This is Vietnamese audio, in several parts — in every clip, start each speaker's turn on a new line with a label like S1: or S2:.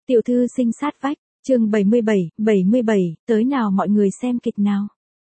S1: Tiểu thư sinh sát vách, chương 77, tới nào mọi người xem kịch nào.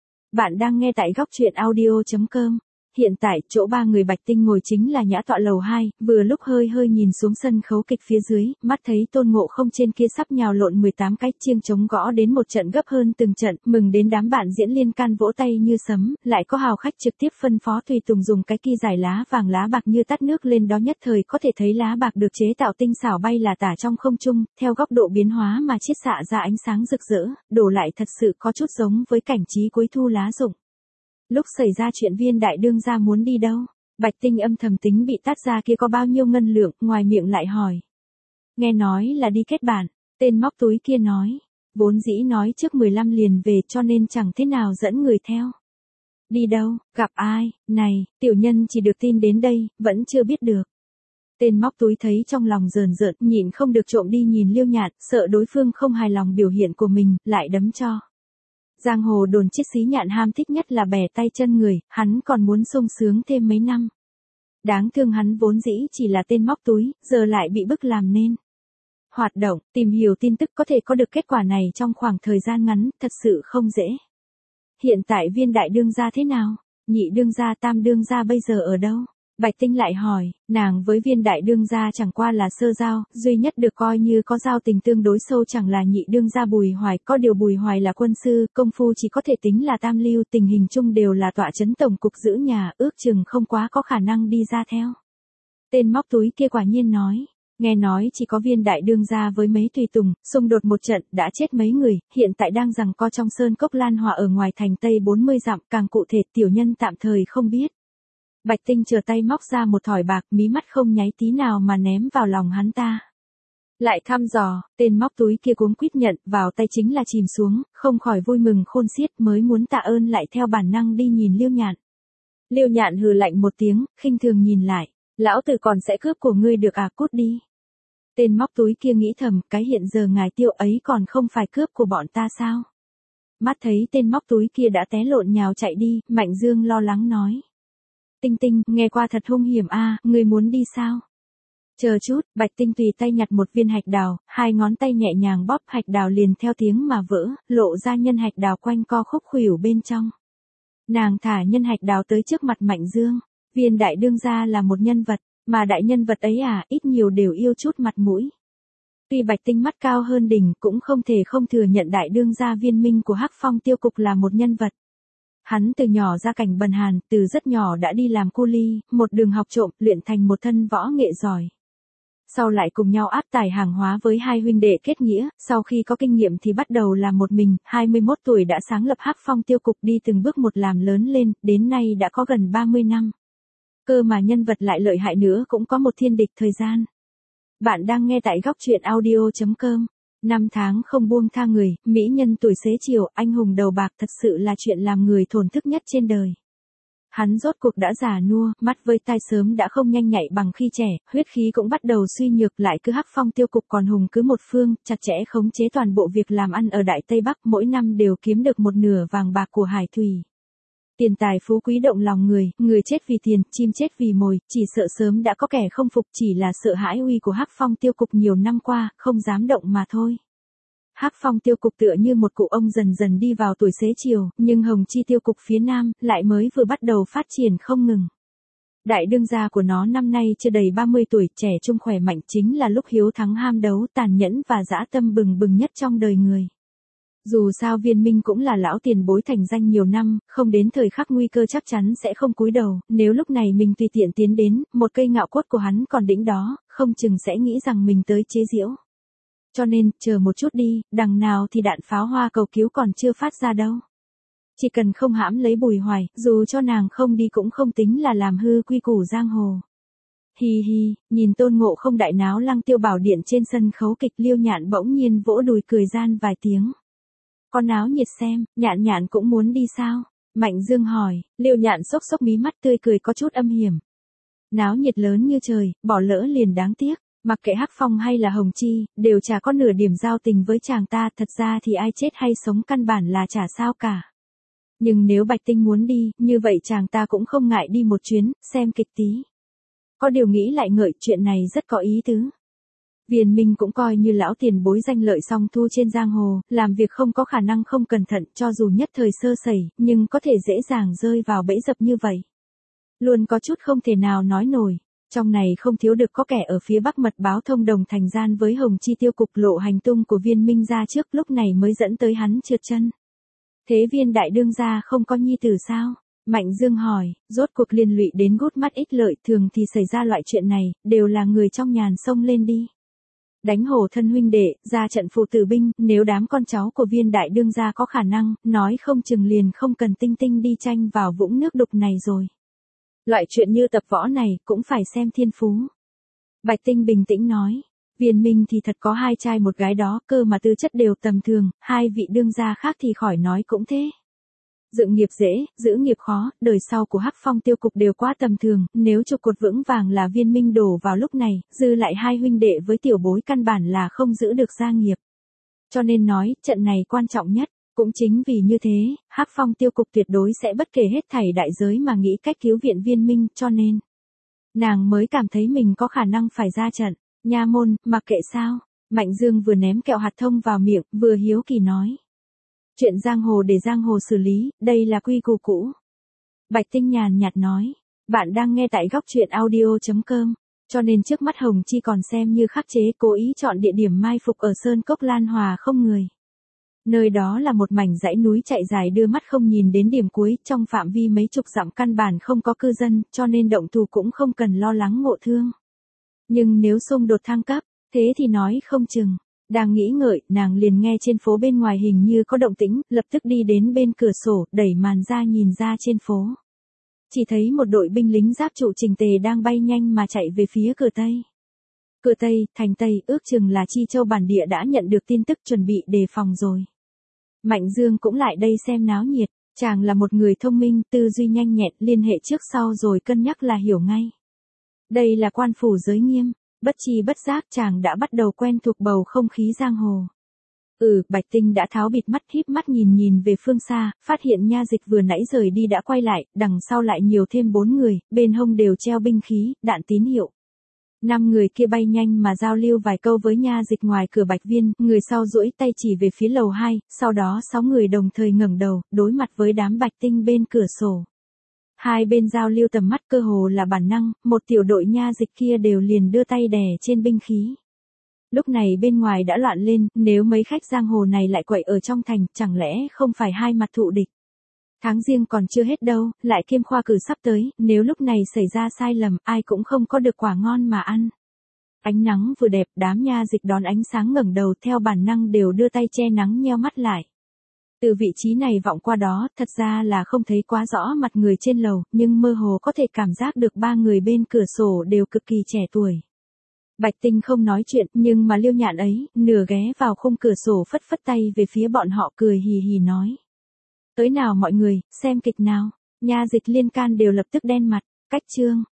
S1: Bạn đang nghe tại góc truyện audio.com. Hiện tại, chỗ ba người Bạch Tinh ngồi chính là nhã tọa lầu 2, vừa lúc hơi nhìn xuống sân khấu kịch phía dưới, mắt thấy Tôn Ngộ Không trên kia sắp nhào lộn 18 cái chiêng trống gõ đến một trận gấp hơn từng trận, mừng đến đám bạn diễn liên can vỗ tay như sấm, lại có hào khách trực tiếp phân phó tùy tùng dùng cái kia giải lá vàng lá bạc như tắt nước lên đó, nhất thời có thể thấy lá bạc được chế tạo tinh xảo bay là tả trong không trung, theo góc độ biến hóa mà chiết xạ ra ánh sáng rực rỡ, đổ lại thật sự có chút giống với cảnh trí cuối thu lá rụng. Lúc xảy ra chuyện Viên đại đương gia muốn đi đâu? Bạch Tinh âm thầm tính bị tát ra kia có bao nhiêu ngân lượng, ngoài miệng lại hỏi. Nghe nói là đi kết bạn, tên móc túi kia nói. Vốn dĩ nói trước 15 liền về cho nên chẳng thế nào dẫn người theo. Đi đâu, gặp ai, này, tiểu nhân chỉ được tin đến đây, vẫn chưa biết được. Tên móc túi thấy trong lòng rờn rợn, nhịn không được trộm đi nhìn Liêu Nhạn, sợ đối phương không hài lòng biểu hiện của mình, lại đấm cho. Giang hồ đồn chiếc xí Nhạn ham thích nhất là bẻ tay chân người, hắn còn muốn sung sướng thêm mấy năm. Đáng thương hắn vốn dĩ chỉ là tên móc túi, giờ lại bị bức làm nên. Hoạt động, tìm hiểu tin tức có thể có được kết quả này trong khoảng thời gian ngắn, thật sự không dễ. Hiện tại Viên đại đương gia thế nào? Nhị đương gia, tam đương gia bây giờ ở đâu? Bạch Tinh lại hỏi, nàng với Viên đại đương gia chẳng qua là sơ giao, duy nhất được coi như có giao tình tương đối sâu chẳng là nhị đương gia Bùi Hoài, có điều Bùi Hoài là quân sư, công phu chỉ có thể tính là tam lưu, tình hình chung đều là tọa trấn tổng cục giữ nhà, ước chừng không quá có khả năng đi ra theo. Tên móc túi kia quả nhiên nói, nghe nói chỉ có Viên đại đương gia với mấy tùy tùng, xung đột một trận, đã chết mấy người, hiện tại đang giằng co trong sơn cốc Lan Họa ở ngoài thành Tây 40 dặm, càng cụ thể tiểu nhân tạm thời không biết. Bạch Tinh chờ tay móc ra một thỏi bạc, mí mắt không nháy tí nào mà ném vào lòng hắn ta. Lại thăm dò, tên móc túi kia cuống quýt nhận, vào tay chính là chìm xuống, không khỏi vui mừng khôn xiết, mới muốn tạ ơn lại theo bản năng đi nhìn Liêu Nhạn. Liêu Nhạn hừ lạnh một tiếng, khinh thường nhìn lại, lão tử còn sẽ cướp của ngươi được à, cút đi. Tên móc túi kia nghĩ thầm, cái hiện giờ ngài Tiêu ấy còn không phải cướp của bọn ta sao? Mắt thấy tên móc túi kia đã té lộn nhào chạy đi, Mạnh Dương lo lắng nói. Tinh Tinh, nghe qua thật hung hiểm a, ngươi muốn đi sao? Chờ chút, Bạch Tinh tùy tay nhặt một viên hạch đào, hai ngón tay nhẹ nhàng bóp hạch đào liền theo tiếng mà vỡ, lộ ra nhân hạch đào quanh co khúc khuỷu bên trong. Nàng thả nhân hạch đào tới trước mặt Mạnh Dương, Viên đại đương gia là một nhân vật, mà đại nhân vật ấy ít nhiều đều yêu chút mặt mũi. Tuy Bạch Tinh mắt cao hơn đỉnh cũng không thể không thừa nhận đại đương gia Viên Minh của Hắc Phong Tiêu Cục là một nhân vật. Hắn từ nhỏ ra cảnh bần hàn, từ rất nhỏ đã đi làm cu li, một đường học trộm, luyện thành một thân võ nghệ giỏi. Sau lại cùng nhau áp tải hàng hóa với hai huynh đệ kết nghĩa, sau khi có kinh nghiệm thì bắt đầu làm một mình, 21 tuổi đã sáng lập Hắc Phong Tiêu Cục, đi từng bước một làm lớn lên, đến nay đã có gần 30 năm. Cơ mà nhân vật lại lợi hại nữa cũng có một thiên địch thời gian. Bạn đang nghe tại góc truyện audio.com. 5 tháng không buông tha người, mỹ nhân tuổi xế chiều, anh hùng đầu bạc, thật sự là chuyện làm người thổn thức nhất trên đời. Hắn rốt cuộc đã già nua, mắt với tai sớm đã không nhanh nhạy bằng khi trẻ, huyết khí cũng bắt đầu suy nhược, lại cứ Hắc Phong Tiêu Cục còn hùng cứ một phương, chặt chẽ khống chế toàn bộ việc làm ăn ở Đại Tây Bắc, mỗi năm đều kiếm được một nửa vàng bạc của hải thủy. Tiền tài phú quý động lòng người, người chết vì tiền, chim chết vì mồi, chỉ sợ sớm đã có kẻ không phục, chỉ là sợ hãi uy của Hắc Phong Tiêu Cục nhiều năm qua, không dám động mà thôi. Hắc Phong Tiêu Cục tựa như một cụ ông dần dần đi vào tuổi xế chiều, nhưng Hồng Chi Tiêu Cục phía Nam lại mới vừa bắt đầu phát triển không ngừng. Đại đương gia của nó năm nay chưa đầy 30 tuổi, trẻ trung khỏe mạnh, chính là lúc hiếu thắng ham đấu, tàn nhẫn và dã tâm bừng bừng nhất trong đời người. Dù sao Viên Minh cũng là lão tiền bối thành danh nhiều năm, không đến thời khắc nguy cơ chắc chắn sẽ không cúi đầu, nếu lúc này mình tùy tiện tiến đến, một cây ngạo cốt của hắn còn đĩnh đó, không chừng sẽ nghĩ rằng mình tới chế giễu. Cho nên, chờ một chút đi, đằng nào thì đạn pháo hoa cầu cứu còn chưa phát ra đâu. Chỉ cần không hãm lấy Bùi Hoài, dù cho nàng không đi cũng không tính là làm hư quy củ giang hồ. Hi hi, nhìn Tôn Ngộ Không đại náo Lăng Tiêu Bảo Điện trên sân khấu kịch, Liêu Nhạn bỗng nhiên vỗ đùi cười gian vài tiếng. Con náo nhiệt xem, Nhạn cũng muốn đi sao? Mạnh Dương hỏi, Liêu Nhạn xốc xốc mí mắt tươi cười có chút âm hiểm. Náo nhiệt lớn như trời, bỏ lỡ liền đáng tiếc. Mặc kệ Hắc Phong hay là Hồng Chi, đều chả có nửa điểm giao tình với chàng ta, thật ra thì ai chết hay sống căn bản là chả sao cả. Nhưng nếu Bạch Tinh muốn đi, như vậy chàng ta cũng không ngại đi một chuyến, xem kịch tí. Có điều nghĩ lại ngợi, chuyện này rất có ý tứ. Viên Minh cũng coi như lão tiền bối danh lợi song thu trên giang hồ, làm việc không có khả năng không cẩn thận cho dù nhất thời sơ sẩy, nhưng có thể dễ dàng rơi vào bẫy dập như vậy. Luôn có chút không thể nào nói nổi. Trong này không thiếu được có kẻ ở phía Bắc mật báo thông đồng thành gian với Hồng Chi Tiêu cục lộ hành tung của Viên Minh ra trước, lúc này mới dẫn tới hắn trượt chân. Thế Viên đại đương gia không có nhi tử sao? Mạnh Dương hỏi, rốt cuộc liên lụy đến gút mắt ích lợi, thường thì xảy ra loại chuyện này, đều là người trong nhàn xông lên đi. Đánh hổ thân huynh đệ, ra trận phụ tử binh, nếu đám con cháu của Viên đại đương gia có khả năng, nói không chừng liền không cần tinh tinh đi tranh vào vũng nước đục này rồi. Loại chuyện như tập võ này cũng phải xem thiên phú. Bạch Tinh bình tĩnh nói, Viên Minh thì thật có 2 trai 1 gái đó, cơ mà tư chất đều tầm thường, 2 vị đương gia khác thì khỏi nói cũng thế. Dựng nghiệp dễ, giữ nghiệp khó, đời sau của Hắc Phong Tiêu cục đều quá tầm thường, nếu trụ cột vững vàng là Viên Minh đổ vào lúc này, dư lại 2 huynh đệ với tiểu bối căn bản là không giữ được gia nghiệp. Cho nên nói, trận này quan trọng nhất. Cũng chính vì như thế, Hắc Phong Tiêu cục tuyệt đối sẽ bất kể hết thảy đại giới mà nghĩ cách cứu viện Viên Minh, cho nên nàng mới cảm thấy mình có khả năng phải ra trận. Nha môn, mặc kệ sao. Mạnh Dương vừa ném kẹo hạt thông vào miệng, vừa hiếu kỳ nói. Chuyện giang hồ để giang hồ xử lý, đây là quy củ cũ. Bạch Tinh nhàn nhạt nói, bạn đang nghe tại góc truyện audio.com, cho nên trước mắt Hồng Chi còn xem như khắc chế, cố ý chọn địa điểm mai phục ở Sơn Cốc Lan Hòa không người. Nơi đó là một mảnh dãy núi chạy dài đưa mắt không nhìn đến điểm cuối, trong phạm vi mấy chục dặm căn bản không có cư dân, cho nên động thủ cũng không cần lo lắng ngộ thương. Nhưng nếu xung đột thăng cấp, thế thì nói không chừng. Đang nghĩ ngợi, nàng liền nghe trên phố bên ngoài hình như có động tĩnh, lập tức đi đến bên cửa sổ, đẩy màn ra nhìn ra trên phố. Chỉ thấy một đội binh lính giáp trụ chỉnh tề đang bay nhanh mà chạy về phía cửa Tây. Cửa Tây, thành Tây, ước chừng là Chi Châu bản địa đã nhận được tin tức chuẩn bị đề phòng rồi. Mạnh Dương cũng lại đây xem náo nhiệt, chàng là một người thông minh, tư duy nhanh nhẹn, liên hệ trước sau rồi cân nhắc là hiểu ngay. Đây là quan phủ giới nghiêm, bất chi bất giác chàng đã bắt đầu quen thuộc bầu không khí giang hồ. Bạch Tinh đã tháo bịt mắt, híp mắt nhìn về phương xa, phát hiện Nha Dịch vừa nãy rời đi đã quay lại, đằng sau lại nhiều thêm 4 người, bên hông đều treo binh khí, đạn tín hiệu. 5 người kia bay nhanh mà giao lưu vài câu với Nha Dịch ngoài cửa Bạch Viên, người sau duỗi tay chỉ về phía lầu 2, sau đó 6 người đồng thời ngẩng đầu, đối mặt với đám Bạch Tinh bên cửa sổ. Hai bên giao lưu tầm mắt cơ hồ là bản năng, một tiểu đội Nha Dịch kia đều liền đưa tay đè trên binh khí. Lúc này bên ngoài đã loạn lên, nếu mấy khách giang hồ này lại quậy ở trong thành, chẳng lẽ không phải hai mặt thụ địch. Tháng Giêng còn chưa hết đâu, lại Kiêm Khoa cử sắp tới, nếu lúc này xảy ra sai lầm, ai cũng không có được quả ngon mà ăn. Ánh nắng vừa đẹp, đám Nha Dịch đón ánh sáng ngẩng đầu theo bản năng đều đưa tay che nắng nheo mắt lại. Từ vị trí này vọng qua đó, thật ra là không thấy quá rõ mặt người trên lầu, nhưng mơ hồ có thể cảm giác được 3 người bên cửa sổ đều cực kỳ trẻ tuổi. Bạch Tinh không nói chuyện, nhưng mà Liêu Nhạn ấy, nửa ghé vào khung cửa sổ phất phất tay về phía bọn họ cười hì hì nói. Tới nào mọi người, xem kịch nào. Nha Dịch liên can đều lập tức đen mặt, cách chương.